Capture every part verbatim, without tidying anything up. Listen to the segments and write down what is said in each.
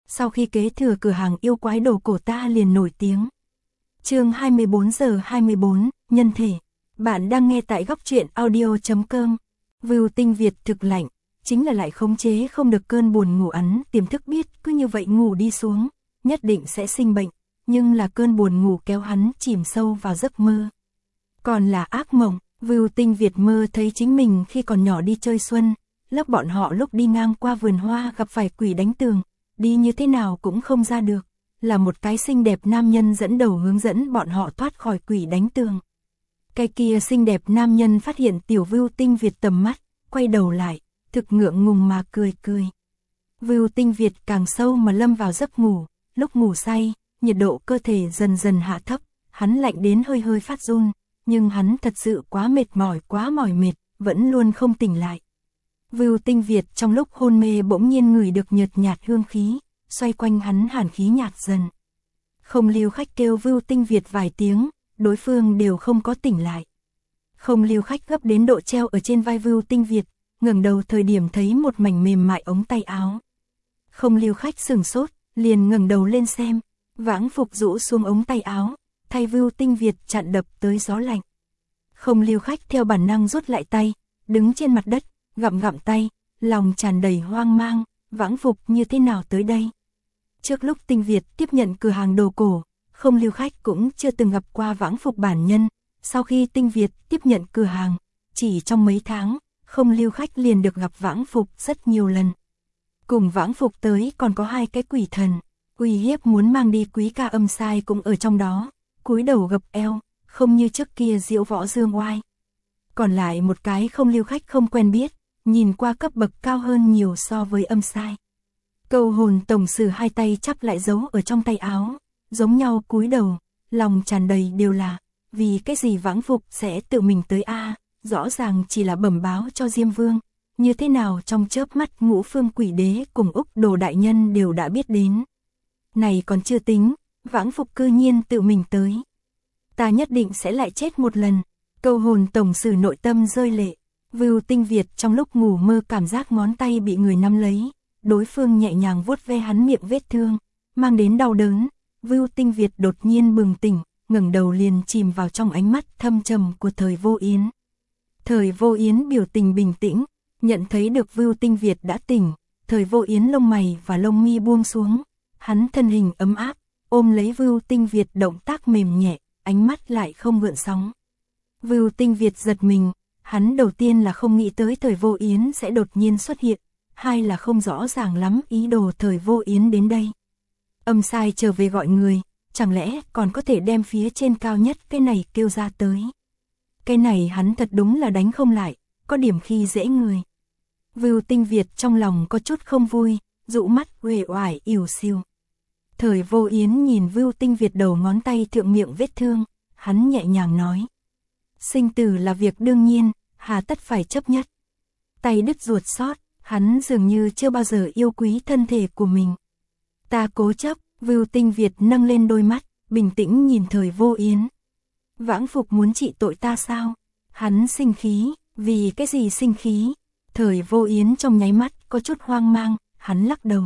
sau khi kế thừa cửa hàng yêu quái đồ cổ ta liền nổi tiếng. Chương hai mươi bốn giờ hai mươi bốn, nhân thể. Bạn đang nghe tại góc truyện audio chấm com. Vưu Tinh Việt thực lạnh, chính là lại khống chế không được cơn buồn ngủ ắn, tiềm thức biết cứ như vậy ngủ đi xuống, nhất định sẽ sinh bệnh, nhưng là cơn buồn ngủ kéo hắn chìm sâu vào giấc mơ. Còn là ác mộng, Vưu Tinh Việt mơ thấy chính mình khi còn nhỏ đi chơi xuân, lớp bọn họ lúc đi ngang qua vườn hoa gặp phải quỷ đánh tường, đi như thế nào cũng không ra được, là một cái xinh đẹp nam nhân dẫn đầu hướng dẫn bọn họ thoát khỏi quỷ đánh tường. Cái kia xinh đẹp nam nhân phát hiện tiểu Vưu Tinh Việt tầm mắt, quay đầu lại, thực ngượng ngùng mà cười cười. Vưu Tinh Việt càng sâu mà lâm vào giấc ngủ, lúc ngủ say, nhiệt độ cơ thể dần dần hạ thấp, hắn lạnh đến hơi hơi phát run, nhưng hắn thật sự quá mệt mỏi quá mỏi mệt, vẫn luôn không tỉnh lại. Vưu Tinh Việt trong lúc hôn mê bỗng nhiên ngửi được nhợt nhạt hương khí, xoay quanh hắn hàn khí nhạt dần. Không Lưu Khách kêu Vưu Tinh Việt vài tiếng, đối phương đều không có tỉnh lại. Không Lưu Khách gấp đến độ treo ở trên vai Vưu Tinh Việt, ngẩng đầu thời điểm thấy một mảnh mềm mại ống tay áo. Không Lưu Khách sửng sốt, liền ngẩng đầu lên xem, vãng phục rũ xuống ống tay áo, thay Vưu Tinh Việt chặn đập tới gió lạnh. Không Lưu Khách theo bản năng rút lại tay, đứng trên mặt đất, gặm gặm tay, lòng tràn đầy hoang mang, vãng phục như thế nào tới đây. Trước lúc Tinh Việt tiếp nhận cửa hàng đồ cổ, Không Lưu Khách cũng chưa từng gặp qua vãng phục bản nhân, sau khi Tinh Việt tiếp nhận cửa hàng, chỉ trong mấy tháng, Không Lưu Khách liền được gặp vãng phục rất nhiều lần. Cùng vãng phục tới còn có hai cái quỷ thần, uy hiếp muốn mang đi Quý Ca Âm Sai cũng ở trong đó, cúi đầu gập eo, không như trước kia diễu võ dương oai. Còn lại một cái Không Lưu Khách không quen biết, nhìn qua cấp bậc cao hơn nhiều so với Âm Sai. Câu hồn tổng sử hai tay chắp lại giấu ở trong tay áo, giống nhau cúi đầu, lòng tràn đầy đều là, vì cái gì vãng phục sẽ tự mình tới a, rõ ràng chỉ là bẩm báo cho Diêm Vương, như thế nào trong chớp mắt Ngũ Phương Quỷ Đế cùng Úc Đồ đại nhân đều đã biết đến. Này còn chưa tính, vãng phục cư nhiên tự mình tới. Ta nhất định sẽ lại chết một lần. Câu hồn tổng sử nội tâm rơi lệ. Vưu Tinh Việt trong lúc ngủ mơ cảm giác ngón tay bị người nắm lấy, đối phương nhẹ nhàng vuốt ve hắn miệng vết thương, mang đến đau đớn. Vưu Tinh Việt đột nhiên bừng tỉnh, ngẩng đầu liền chìm vào trong ánh mắt thâm trầm của Thời Vô Yến. Thời Vô Yến biểu tình bình tĩnh, nhận thấy được Vưu Tinh Việt đã tỉnh, Thời Vô Yến lông mày và lông mi buông xuống, hắn thân hình ấm áp, ôm lấy Vưu Tinh Việt, động tác mềm nhẹ, ánh mắt lại không gợn sóng. Vưu Tinh Việt giật mình, hắn đầu tiên là không nghĩ tới Thời Vô Yến sẽ đột nhiên xuất hiện, hai là không rõ ràng lắm ý đồ Thời Vô Yến đến đây. Âm Sai trở về gọi người, chẳng lẽ còn có thể đem phía trên cao nhất cái này kêu ra tới. Cái này hắn thật đúng là đánh không lại, có điểm khi dễ người. Vưu Tinh Việt trong lòng có chút không vui, dụ mắt uể oải ỉu xìu. Thời Vô Yến nhìn Vưu Tinh Việt đầu ngón tay thượng miệng vết thương, hắn nhẹ nhàng nói. Sinh tử là việc đương nhiên, hà tất phải chấp nhất. Tay đứt ruột xót, hắn dường như chưa bao giờ yêu quý thân thể của mình. Ta cố chấp, Vưu Tinh Việt nâng lên đôi mắt, bình tĩnh nhìn Thời Vô Yến. Vãng phục muốn trị tội ta sao? Hắn sinh khí, vì cái gì sinh khí? Thời Vô Yến trong nháy mắt có chút hoang mang, hắn lắc đầu.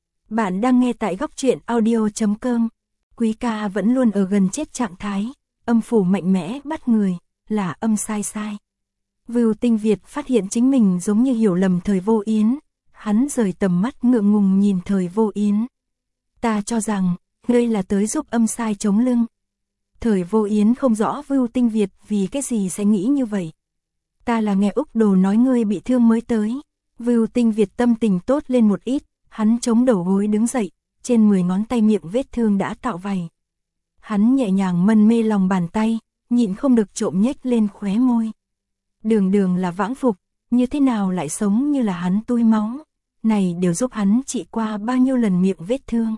Bạn đang nghe tại góc truyện audio chấm com. Quý ca vẫn luôn ở gần chết trạng thái, âm phủ mạnh mẽ bắt người, là Âm Sai sai. Vưu Tinh Việt phát hiện chính mình giống như hiểu lầm Thời Vô Yến, hắn rời tầm mắt ngượng ngùng nhìn Thời Vô Yến. Ta cho rằng, ngươi là tới giúp Âm Sai chống lưng. Thời Vô Yến không rõ Vưu Tinh Việt vì cái gì sẽ nghĩ như vậy. Ta là nghe Úc Đồ nói ngươi bị thương mới tới. Vưu Tinh Việt tâm tình tốt lên một ít, hắn chống đầu gối đứng dậy, trên mười ngón tay miệng vết thương đã tạo vảy. Hắn nhẹ nhàng mân mê lòng bàn tay, nhịn không được trộm nhếch lên khóe môi. Đường đường là vãng phục, như thế nào lại sống như là hắn tui máu, này đều giúp hắn trị qua bao nhiêu lần miệng vết thương.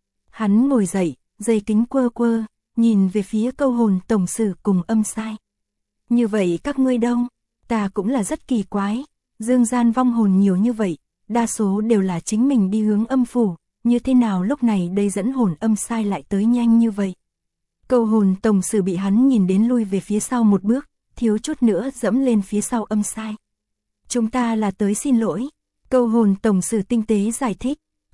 Hắn ngồi dậy, dây kính quơ quơ, nhìn về phía câu hồn tổng sử cùng Âm Sai. Như vậy các ngươi đâu? Ta cũng là rất kỳ quái, dương gian vong hồn nhiều như vậy, đa số đều là chính mình đi hướng âm phủ, như thế nào lúc này đây dẫn hồn Âm Sai lại tới nhanh như vậy? Câu hồn tổng sử bị hắn nhìn đến lui về phía sau một bước, thiếu chút nữa dẫm lên phía sau Âm Sai. Chúng ta là tới xin lỗi. Câu hồn tổng sử tinh tế giải thích,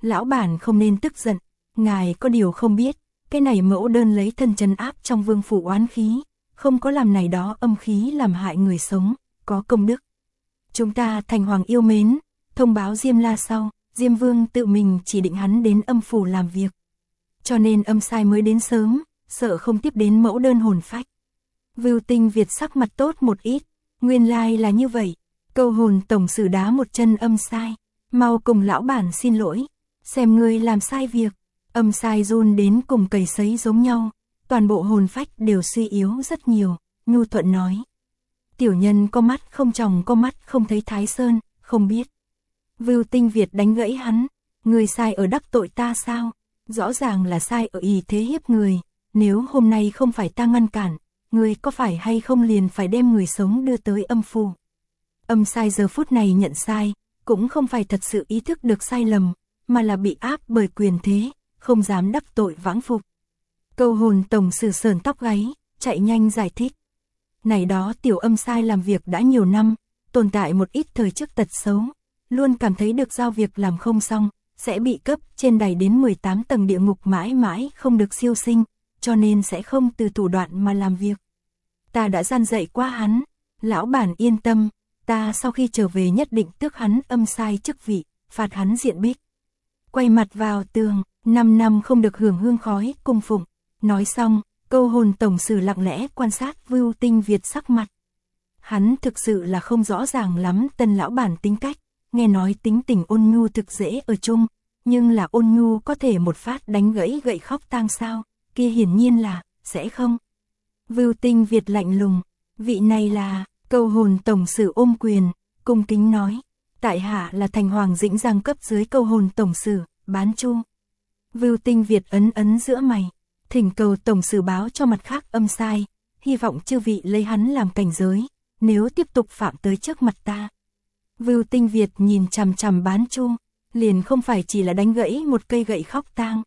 Lão bản không nên tức giận, ngài có điều không biết, cái này mẫu đơn lấy thân trấn áp trong vương phủ oán khí, không có làm này đó âm khí làm hại người sống, có công đức. Chúng ta thành hoàng yêu mến, thông báo Diêm La sau, Diêm Vương tự mình chỉ định hắn đến âm phủ làm việc. Cho nên âm sai mới đến sớm, sợ không tiếp đến mẫu đơn hồn phách. Vưu Tinh Việt sắc mặt tốt một ít, nguyên lai là như vậy. Câu hồn tổng sử đá một chân âm sai, mau cùng lão bản xin lỗi, xem ngươi làm sai việc. Âm sai run đến cùng cầy sấy giống nhau, toàn bộ hồn phách đều suy yếu rất nhiều, nhu thuận nói. Tiểu nhân có mắt không tròng có mắt không thấy Thái Sơn, không biết. Vưu Tinh Việt đánh gãy hắn, ngươi sai ở đắc tội ta sao? Rõ ràng là sai ở ý thế hiếp người, nếu hôm nay không phải ta ngăn cản, ngươi có phải hay không liền phải đem người sống đưa tới âm phủ. Âm sai giờ phút này nhận sai, cũng không phải thật sự ý thức được sai lầm, mà là bị áp bởi quyền thế, không dám đắc tội vãng phục. Câu hồn tổng sử sờn tóc gáy, chạy nhanh giải thích. Này đó tiểu âm sai làm việc đã nhiều năm, tồn tại một ít thời trước tật xấu, luôn cảm thấy được giao việc làm không xong, sẽ bị cấp trên đẩy đến mười tám tầng địa ngục mãi mãi không được siêu sinh, cho nên sẽ không từ thủ đoạn mà làm việc. Ta đã gian dạy qua hắn, lão bản yên tâm, ta sau khi trở về nhất định tước hắn âm sai chức vị, phạt hắn diện bích. Quay mặt vào tường, năm năm không được hưởng hương khói cung phụng. Nói xong, câu hồn tổng sử lặng lẽ quan sát Vưu Tinh Việt sắc mặt. Hắn thực sự là không rõ ràng lắm tân lão bản tính cách, nghe nói tính tình ôn nhu thực dễ ở chung, nhưng là ôn nhu có thể một phát đánh gãy gậy khóc tang sao, kia hiển nhiên là, sẽ không. Vưu Tinh Việt lạnh lùng, vị này là, câu hồn tổng sử ôm quyền, cung kính nói, tại hạ là thành hoàng dĩnh giang cấp dưới câu hồn tổng sử, Bán Chu. Vưu Tinh Việt ấn ấn giữa mày, thỉnh cầu tổng sử báo cho mặt khác âm sai, hy vọng chư vị lấy hắn làm cảnh giới, nếu tiếp tục phạm tới trước mặt ta. Vưu Tinh Việt nhìn chằm chằm Bán Chu, liền không phải chỉ là đánh gãy một cây gậy khóc tang.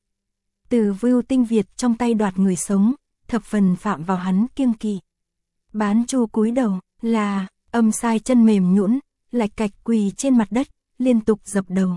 Từ Vưu Tinh Việt trong tay đoạt người sống, thập phần phạm vào hắn kiêng kỵ. Bán Chu cúi đầu, là, âm sai chân mềm nhũn, lạch cạch quỳ trên mặt đất, liên tục dập đầu.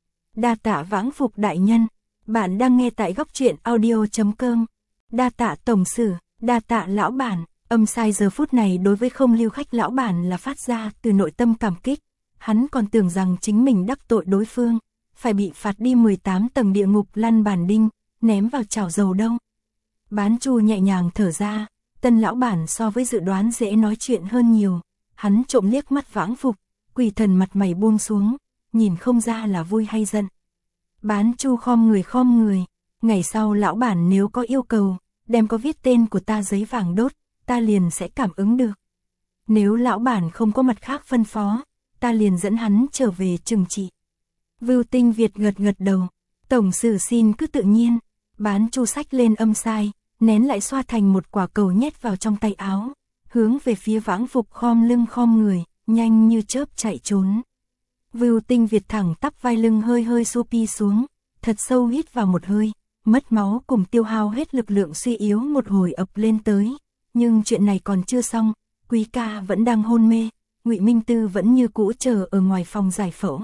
Đa tạ vãng phục đại nhân, bạn đang nghe tại góc truyện audio chấm com. Đa tạ tổng sử, đa tạ lão bản, âm sai giờ phút này đối với không lưu khách lão bản là phát ra từ nội tâm cảm kích. Hắn còn tưởng rằng chính mình đắc tội đối phương, phải bị phạt đi mười tám tầng địa ngục lăn bàn đinh, ném vào chảo dầu đâu. Bán Chu nhẹ nhàng thở ra, tân lão bản so với dự đoán dễ nói chuyện hơn nhiều. Hắn trộm liếc mắt vãng phục, quỷ thần mặt mày buông xuống, nhìn không ra là vui hay giận. Bán Chu khom người khom người, ngày sau lão bản nếu có yêu cầu, đem có viết tên của ta giấy vàng đốt, ta liền sẽ cảm ứng được. Nếu lão bản không có mặt khác phân phó, ta liền dẫn hắn trở về trừng trị. Vưu Tinh Việt gật gật đầu, tổng sử xin cứ tự nhiên. Bán Chu sách lên âm sai, nén lại xoa thành một quả cầu nhét vào trong tay áo, hướng về phía vãng phục khom lưng khom người, nhanh như chớp chạy trốn. Vưu Tinh Việt thẳng tắp vai lưng hơi hơi xu pi xuống, thật sâu hít vào một hơi, mất máu cùng tiêu hao hết lực lượng suy yếu một hồi ập lên tới. Nhưng chuyện này còn chưa xong, Quý ca vẫn đang hôn mê, Ngụy Minh Tư vẫn như cũ chờ ở ngoài phòng giải phẫu.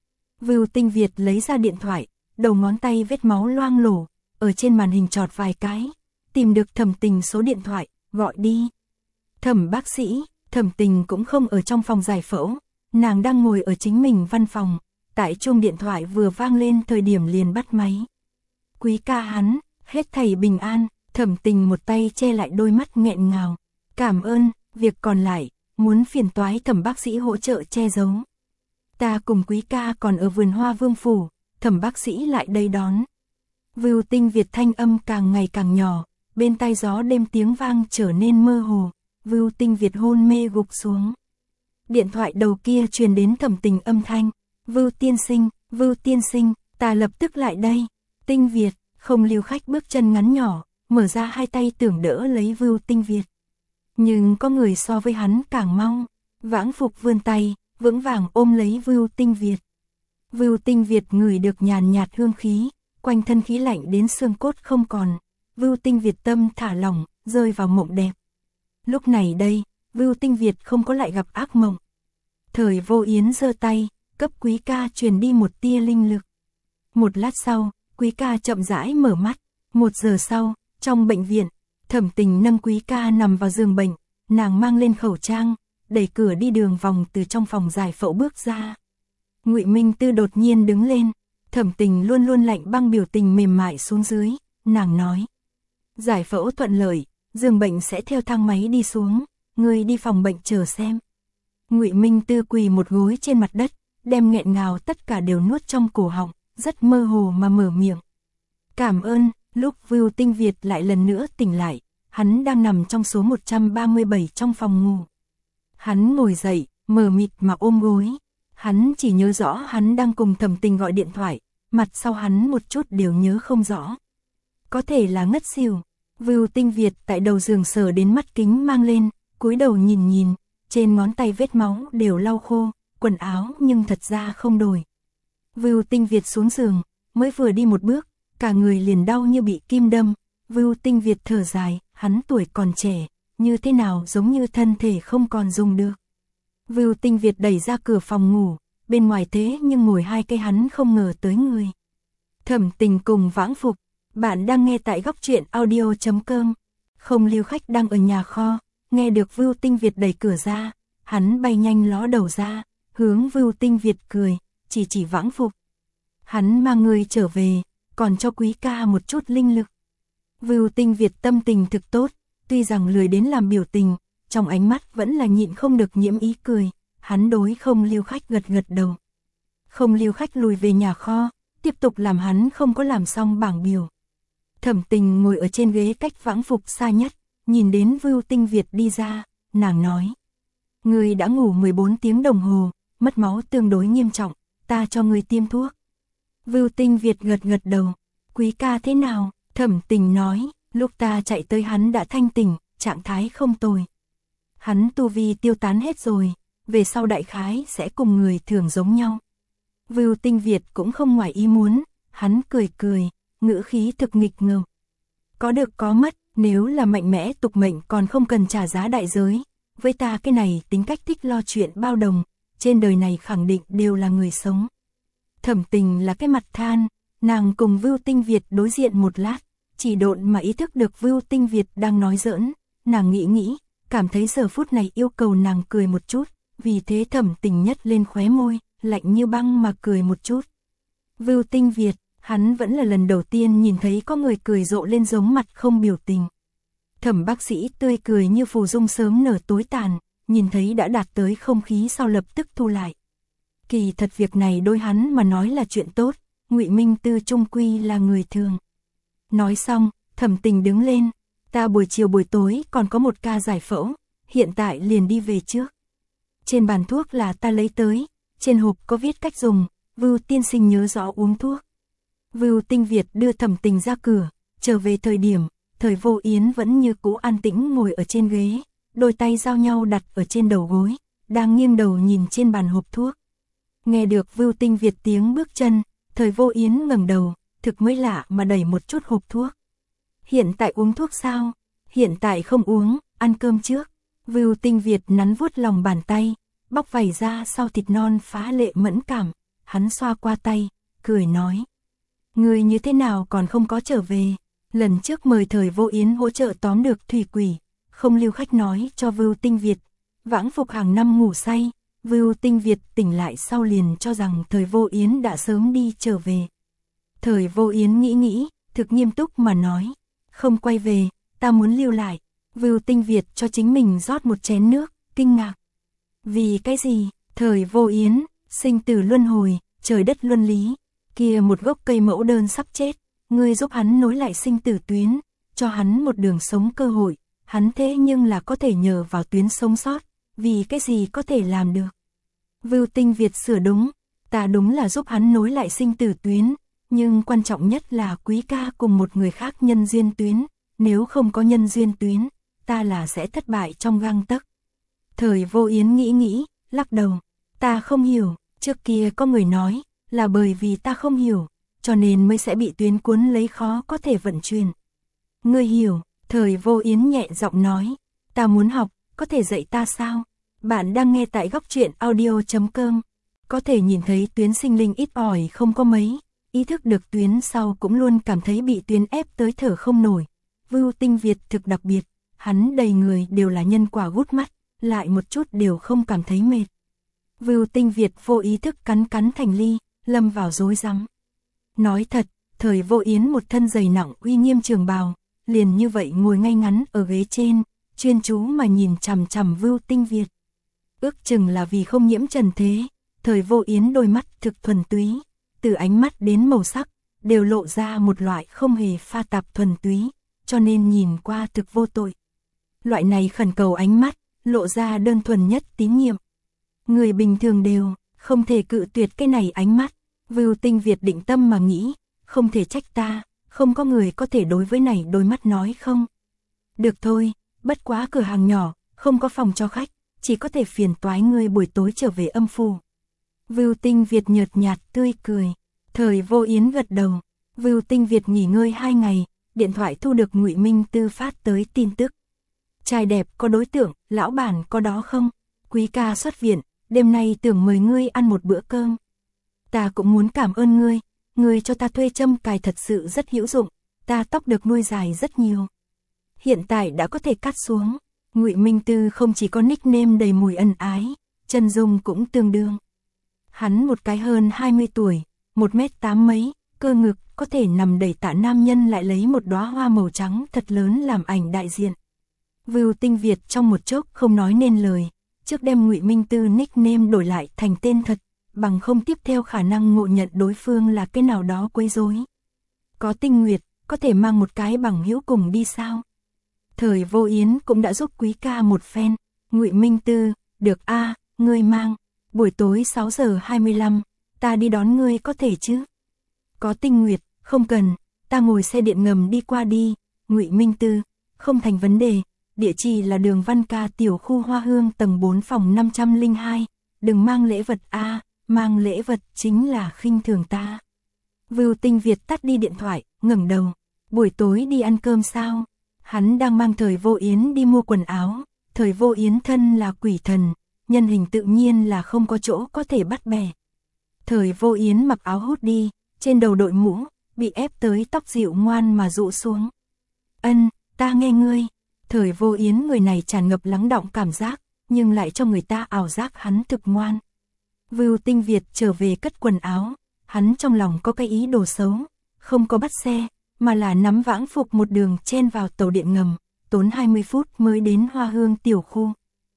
Vưu Tinh Việt lấy ra điện thoại, đầu ngón tay vết máu loang lổ, ở trên màn hình chọt vài cái, tìm được Thẩm Tình số điện thoại, gọi đi. Thẩm bác sĩ, Thẩm Tình cũng không ở trong phòng giải phẫu, nàng đang ngồi ở chính mình văn phòng, tại chuông điện thoại vừa vang lên thời điểm liền bắt máy. Quý ca hắn, hết thảy bình an, Thẩm Tình một tay che lại đôi mắt nghẹn ngào. Cảm ơn, việc còn lại, muốn phiền toái Thẩm bác sĩ hỗ trợ che giấu. Ta cùng Quý ca còn ở vườn hoa Vương phủ, Thẩm bác sĩ lại đây đón. Vưu Tinh Việt thanh âm càng ngày càng nhỏ, bên tai gió đêm tiếng vang trở nên mơ hồ, Vưu Tinh Việt hôn mê gục xuống. Điện thoại đầu kia truyền đến Thẩm Tình âm thanh, Vưu tiên sinh, Vưu tiên sinh, ta lập tức lại đây. Tinh Việt, không lưu khách bước chân ngắn nhỏ, mở ra hai tay tưởng đỡ lấy Vưu Tinh Việt. Nhưng có người so với hắn càng mau, vãng phục vươn tay, vững vàng ôm lấy Vưu Tinh Việt. Vưu Tinh Việt ngửi được nhàn nhạt hương khí, quanh thân khí lạnh đến xương cốt không còn. Vưu Tinh Việt tâm thả lỏng, rơi vào mộng đẹp. Lúc này đây, Vưu Tinh Việt không có lại gặp ác mộng. Thời Vô Yến giơ tay, cấp Quý ca truyền đi một tia linh lực. Một lát sau, Quý ca chậm rãi mở mắt. Một giờ sau, trong bệnh viện, Thẩm Tình nâng Quý ca nằm vào giường bệnh, nàng mang lên khẩu trang, đẩy cửa đi đường vòng từ trong phòng giải phẫu bước ra. Ngụy Minh Tư đột nhiên đứng lên, Thẩm Tình luôn luôn lạnh băng biểu tình mềm mại xuống dưới, nàng nói. Giải phẫu thuận lợi, giường bệnh sẽ theo thang máy đi xuống, ngươi đi phòng bệnh chờ xem. Ngụy Minh Tư quỳ một gối trên mặt đất, đem nghẹn ngào tất cả đều nuốt trong cổ họng, rất mơ hồ mà mở miệng. Cảm ơn. Lúc Vưu Tinh Việt lại lần nữa tỉnh lại, hắn đang nằm trong số một trăm ba mươi bảy trong phòng ngủ. Hắn ngồi dậy, mờ mịt mà ôm gối. Hắn chỉ nhớ rõ hắn đang cùng Thẩm Tình gọi điện thoại, mặt sau hắn một chút đều nhớ không rõ. Có thể là ngất xỉu. Vưu Tinh Việt tại đầu giường sờ đến mắt kính mang lên, cúi đầu nhìn nhìn, trên ngón tay vết máu đều lau khô, quần áo nhưng thật ra không đổi. Vưu Tinh Việt xuống giường, mới vừa đi một bước, cả người liền đau như bị kim đâm. Vưu Tinh Việt thở dài, hắn tuổi còn trẻ, như thế nào giống như thân thể không còn dùng được. Vưu Tinh Việt đẩy ra cửa phòng ngủ, bên ngoài thế nhưng ngồi hai cây hắn không ngờ tới người. Thẩm Tình cùng Vãng Phục, bạn đang nghe tại góc truyện audio chấm com. Không Lưu Khách đang ở nhà kho, nghe được Vưu Tinh Việt đẩy cửa ra, hắn bay nhanh ló đầu ra, hướng Vưu Tinh Việt cười, chỉ chỉ Vãng Phục. Hắn mang người trở về, còn cho Quý ca một chút linh lực. Vưu Tinh Việt tâm tình thực tốt, tuy rằng lười đến làm biểu tình, trong ánh mắt vẫn là nhịn không được nhiễm ý cười, hắn đối Không Lưu Khách gật gật đầu. Không Lưu Khách lùi về nhà kho, tiếp tục làm hắn không có làm xong bảng biểu. Thẩm Tình ngồi ở trên ghế cách Vãng Phục xa nhất, nhìn đến Vưu Tinh Việt đi ra, nàng nói. Ngươi đã ngủ mười bốn tiếng đồng hồ, mất máu tương đối nghiêm trọng, ta cho ngươi tiêm thuốc. Vưu Tinh Việt gật gật đầu. Quý ca thế nào? Thẩm Tình nói, lúc ta chạy tới hắn đã thanh tỉnh, trạng thái không tồi. Hắn tu vi tiêu tán hết rồi, về sau đại khái sẽ cùng người thường giống nhau. Vưu Tinh Việt cũng không ngoài ý muốn, hắn cười cười, ngữ khí thực nghịch ngợm. Có được có mất, nếu là mạnh mẽ tục mệnh còn không cần trả giá đại giới. Với ta cái này tính cách thích lo chuyện bao đồng, trên đời này khẳng định đều là người sống. Thẩm Tình là cái mặt than, nàng cùng Vưu Tinh Việt đối diện một lát, chỉ độn mà ý thức được Vưu Tinh Việt đang nói giỡn, nàng nghĩ nghĩ, cảm thấy giờ phút này yêu cầu nàng cười một chút, vì thế Thẩm Tình nhếch lên khóe môi, lạnh như băng mà cười một chút. Vưu Tinh Việt, hắn vẫn là lần đầu tiên nhìn thấy có người cười rộ lên giống mặt không biểu tình. Thẩm bác sĩ tươi cười như phù dung sớm nở tối tàn, nhìn thấy đã đạt tới không khí sau lập tức thu lại. Kỳ thật việc này đôi hắn mà nói là chuyện tốt, Ngụy Minh Tư trung quy là người thường. Nói xong, Thẩm Tình đứng lên, ta buổi chiều buổi tối còn có một ca giải phẫu, hiện tại liền đi về trước. Trên bàn thuốc là ta lấy tới, trên hộp có viết cách dùng, Vưu tiên sinh nhớ rõ uống thuốc. Vưu Tinh Việt đưa Thẩm Tình ra cửa, trở về thời điểm, Thời Vô Yến vẫn như cũ an tĩnh ngồi ở trên ghế, đôi tay giao nhau đặt ở trên đầu gối, đang nghiêng đầu nhìn trên bàn hộp thuốc. Nghe được Vưu Tinh Việt tiếng bước chân, Thời Vô Yến ngẩng đầu, thực mới lạ mà đẩy một chút hộp thuốc. Hiện tại uống thuốc sao? Hiện tại không uống, ăn cơm trước. Vưu Tinh Việt nắn vuốt lòng bàn tay, bóc vảy ra sau thịt non phá lệ mẫn cảm, hắn xoa qua tay, cười nói. Người như thế nào còn không có trở về? Lần trước mời Thời Vô Yến hỗ trợ tóm được thủy quỷ, Không Lưu Khách nói cho Vưu Tinh Việt, Vãng Phục hàng năm ngủ say. Vưu Tinh Việt tỉnh lại sau liền cho rằng Thời Vô Yến đã sớm đi trở về. Thời Vô Yến nghĩ nghĩ, thực nghiêm túc mà nói, không quay về, ta muốn lưu lại. Vưu Tinh Việt cho chính mình rót một chén nước, kinh ngạc. Vì cái gì? Thời Vô Yến, sinh tử luân hồi, trời đất luân lý, kia một gốc cây mẫu đơn sắp chết, ngươi giúp hắn nối lại sinh tử tuyến, cho hắn một đường sống cơ hội, hắn thế nhưng là có thể nhờ vào tuyến sống sót, vì cái gì có thể làm được. Vưu Tinh Việt sửa đúng, ta đúng là giúp hắn nối lại sinh tử tuyến, nhưng quan trọng nhất là Quý ca cùng một người khác nhân duyên tuyến, nếu không có nhân duyên tuyến, ta là sẽ thất bại trong gang tấc. Thời Vô Yến nghĩ nghĩ, lắc đầu, ta không hiểu, trước kia có người nói, là bởi vì ta không hiểu, cho nên mới sẽ bị tuyến cuốn lấy khó có thể vận chuyển. Ngươi hiểu, Thời Vô Yến nhẹ giọng nói, ta muốn học, có thể dạy ta sao? Bạn đang nghe tại góc truyện audio chấm com, có thể nhìn thấy tuyến sinh linh ít ỏi không có mấy, ý thức được tuyến sau cũng luôn cảm thấy bị tuyến ép tới thở không nổi. Vưu Tinh Việt thực đặc biệt, hắn đầy người đều là nhân quả gút mắt, lại một chút đều không cảm thấy mệt. Vưu Tinh Việt vô ý thức cắn cắn thành ly, lâm vào rối rắm. Nói thật, Thời Vô Yến một thân dày nặng uy nghiêm trường bào, liền như vậy ngồi ngay ngắn ở ghế trên, chuyên chú mà nhìn chằm chằm Vưu Tinh Việt. Ước chừng là vì không nhiễm trần thế, Thời Vô Yến đôi mắt thực thuần túy, từ ánh mắt đến màu sắc, đều lộ ra một loại không hề pha tạp thuần túy, cho nên nhìn qua thực vô tội. Loại này khẩn cầu ánh mắt, lộ ra đơn thuần nhất tín nhiệm. Người bình thường đều không thể cự tuyệt cái này ánh mắt. Vưu Tinh Việt định tâm mà nghĩ, không thể trách ta, không có người có thể đối với này đôi mắt nói không. Được thôi, bất quá cửa hàng nhỏ, không có phòng cho khách, chỉ có thể phiền toái ngươi buổi tối trở về âm phủ. Vưu Tinh Việt nhợt nhạt tươi cười. Thời Vô Yến gật đầu. Vưu Tinh Việt nghỉ ngơi hai ngày, điện thoại thu được Ngụy Minh Tư phát tới tin tức. Trai đẹp có đối tượng, lão bản có đó không? Quý ca xuất viện, đêm nay tưởng mời ngươi ăn một bữa cơm. Ta cũng muốn cảm ơn ngươi, ngươi cho ta thuê châm cài thật sự rất hữu dụng, ta tóc được nuôi dài rất nhiều. Hiện tại đã có thể cắt xuống. Ngụy Minh Tư không chỉ có nickname đầy mùi ân ái, chân dung cũng tương đương. Hắn một cái hơn hai mươi tuổi, một mét tám mấy, cơ ngực có thể nằm đẩy tạ nam nhân lại lấy một đóa hoa màu trắng thật lớn làm ảnh đại diện. Vưu Tinh Việt trong một chốc không nói nên lời, trước đem Ngụy Minh Tư nickname đổi lại thành tên thật, bằng không tiếp theo khả năng ngộ nhận đối phương là cái nào đó quấy rối. Có Tinh Nguyệt, có thể mang một cái bằng hữu cùng đi sao? Thời Vô Yến cũng đã giúp quý ca một phen. Ngụy Minh Tư, được a, ngươi mang. Buổi tối sáu giờ hai mươi lăm, ta đi đón ngươi có thể chứ? Có Tinh Nguyệt, không cần, ta ngồi xe điện ngầm đi qua đi. Ngụy Minh Tư, không thành vấn đề, địa chỉ là đường Văn Ca tiểu khu Hoa Hương tầng bốn phòng năm trăm lẻ hai, đừng mang lễ vật a, mang lễ vật chính là khinh thường ta. Vưu Tinh Việt tắt đi điện thoại, ngẩng đầu, buổi tối đi ăn cơm sao? Hắn đang mang Thời Vô Yến đi mua quần áo, Thời Vô Yến thân là quỷ thần, nhân hình tự nhiên là không có chỗ có thể bắt bẻ. Thời Vô Yến mặc áo hút đi, trên đầu đội mũ, bị ép tới tóc dịu ngoan mà rũ xuống. Ân, ta nghe ngươi. Thời Vô Yến người này tràn ngập lắng đọng cảm giác, nhưng lại cho người ta ảo giác hắn thực ngoan. Vưu Tinh Việt trở về cất quần áo, hắn trong lòng có cái ý đồ xấu, không có bắt xe, mà là nắm vãng phục một đường chen vào tàu điện ngầm, tốn hai mươi phút mới đến Hoa Hương tiểu khu.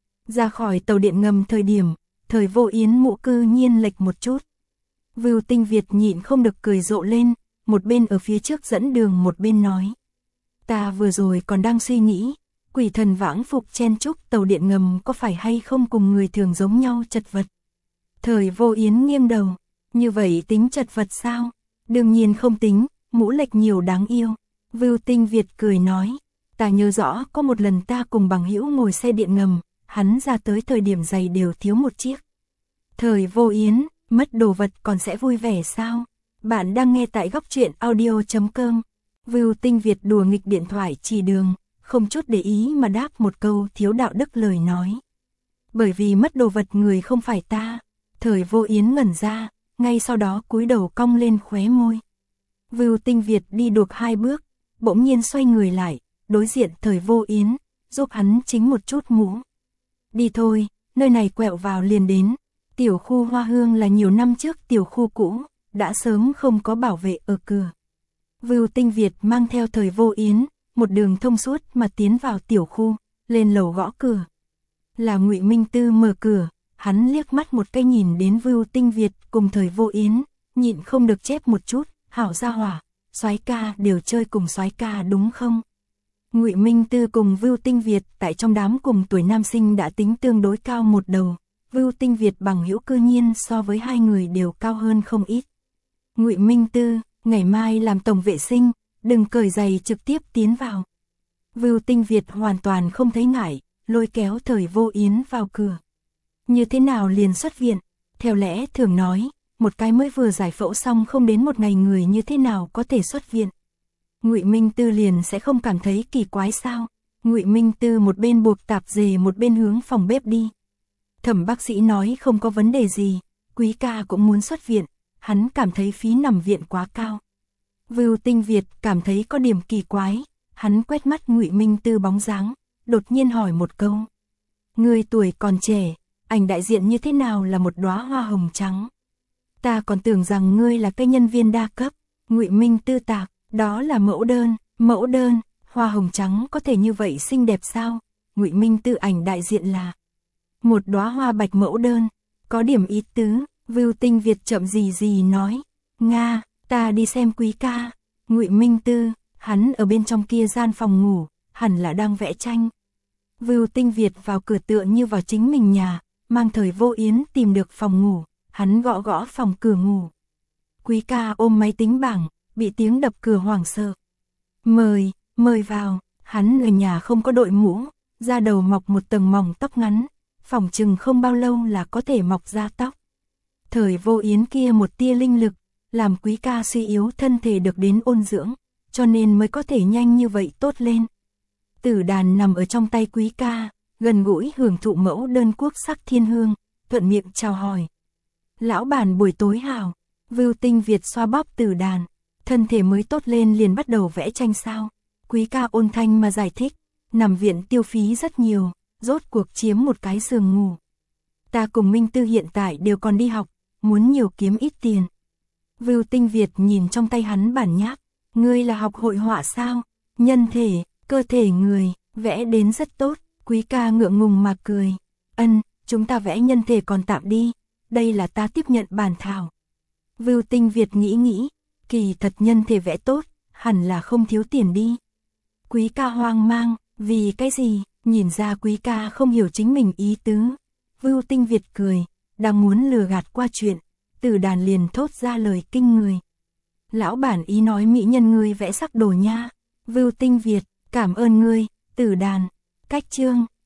Ra khỏi tàu điện ngầm thời điểm, Thời Vô Yến mũ cư nhiên lệch một chút. Vưu Tinh Việt nhịn không được cười rộ lên, một bên ở phía trước dẫn đường một bên nói. Ta vừa rồi còn đang suy nghĩ, quỷ thần vãng phục chen chúc tàu điện ngầm có phải hay không cùng người thường giống nhau chật vật. Thời Vô Yến nghiêng đầu, như vậy tính chật vật sao? Đương nhiên không tính, mũ lệch nhiều đáng yêu. Vưu Tinh Việt cười nói, ta nhớ rõ có một lần ta cùng bằng hữu ngồi xe điện ngầm, hắn ra tới thời điểm giày đều thiếu một chiếc. Thời Vô Yến, mất đồ vật còn sẽ vui vẻ sao? Bạn đang nghe tại góc truyện audio chấm com. Vưu Tinh Việt đùa nghịch điện thoại chỉ đường, không chút để ý mà đáp một câu thiếu đạo đức lời nói. Bởi vì mất đồ vật người không phải ta. Thời Vô Yến ngẩn ra, ngay sau đó cúi đầu cong lên khóe môi. Vưu Tinh Việt đi được hai bước, bỗng nhiên xoay người lại, đối diện Thời Vô Yến, giúp hắn chính một chút mũ. Đi thôi, nơi này quẹo vào liền đến. Tiểu khu Hoa Hương là nhiều năm trước tiểu khu cũ, đã sớm không có bảo vệ ở cửa. Vưu Tinh Việt mang theo Thời Vô Yến, một đường thông suốt mà tiến vào tiểu khu, lên lầu gõ cửa. Là Ngụy Minh Tư mở cửa, hắn liếc mắt một cái nhìn đến Vưu Tinh Việt cùng Thời Vô Yến, nhịn không được chép một chút, hảo gia hỏa, soái ca đều chơi cùng soái ca đúng không? Ngụy Minh Tư cùng Vưu Tinh Việt tại trong đám cùng tuổi nam sinh đã tính tương đối cao một đầu, Vưu Tinh Việt bằng hữu cư nhiên so với hai người đều cao hơn không ít. Ngụy Minh Tư, ngày mai làm tổng vệ sinh, đừng cởi giày trực tiếp tiến vào. Vưu Tinh Việt hoàn toàn không thấy ngại, lôi kéo Thời Vô Yến vào cửa. Như thế nào liền xuất viện? Theo lẽ thường nói, một cái mới vừa giải phẫu xong không đến một ngày người như thế nào có thể xuất viện. Ngụy Minh Tư liền sẽ không cảm thấy kỳ quái sao? Ngụy Minh Tư một bên buộc tạp dề một bên hướng phòng bếp đi. Thẩm bác sĩ nói không có vấn đề gì, quý ca cũng muốn xuất viện, hắn cảm thấy phí nằm viện quá cao. Vưu Tinh Việt cảm thấy có điểm kỳ quái, hắn quét mắt Ngụy Minh Tư bóng dáng, đột nhiên hỏi một câu. Ngươi tuổi còn trẻ, ảnh đại diện như thế nào là một đóa hoa hồng trắng? Ta còn tưởng rằng ngươi là cái nhân viên đa cấp. Ngụy Minh Tư tạc, đó là mẫu đơn, mẫu đơn, hoa hồng trắng có thể như vậy xinh đẹp sao? Ngụy Minh Tư ảnh đại diện là một đóa hoa bạch mẫu đơn, có điểm ý tứ. Vưu Tinh Việt chậm gì gì nói, Nga, ta đi xem Quý ca. Ngụy Minh Tư, hắn ở bên trong kia gian phòng ngủ, hẳn là đang vẽ tranh. Vưu Tinh Việt vào cửa tựa như vào chính mình nhà, mang thời vô yến tìm được phòng ngủ, hắn gõ gõ phòng cửa ngủ. Quý ca ôm máy tính bảng, bị tiếng đập cửa hoảng sợ. Mời, mời vào, hắn ở nhà không có đội mũ, da đầu mọc một tầng mỏng tóc ngắn, phỏng chừng không bao lâu là có thể mọc ra tóc. Thời vô yến kia một tia linh lực, làm Quý ca suy yếu thân thể được đến ôn dưỡng, cho nên mới có thể nhanh như vậy tốt lên. Tử đàn nằm ở trong tay Quý ca, gần gũi hưởng thụ mẫu đơn quốc sắc thiên hương, thuận miệng chào hỏi. Lão bản buổi tối hảo. Vưu Tinh Việt xoa bóp tử đàn, thân thể mới tốt lên liền bắt đầu vẽ tranh sao. Quý ca ôn thanh mà giải thích, nằm viện tiêu phí rất nhiều, rốt cuộc chiếm một cái giường ngủ. Ta cùng Minh Tư hiện tại đều còn đi học, muốn nhiều kiếm ít tiền. Vưu Tinh Việt nhìn trong tay hắn bản nháp, ngươi là học hội họa sao? Nhân thể, cơ thể người, vẽ đến rất tốt. Quý ca ngượng ngùng mà cười, ân, chúng ta vẽ nhân thể còn tạm đi, đây là ta tiếp nhận bản thảo. Vưu Tinh Việt nghĩ nghĩ, kỳ thật nhân thể vẽ tốt, hẳn là không thiếu tiền đi. Quý ca hoang mang, vì cái gì? Nhìn ra Quý ca không hiểu chính mình ý tứ. Vưu Tinh Việt cười, đang muốn lừa gạt qua chuyện, Tử đàn liền thốt ra lời kinh người. Lão bản ý nói mỹ nhân ngươi vẽ sắc đồ nha. Vưu Tinh Việt, cảm ơn ngươi. Tử đàn, cách chương.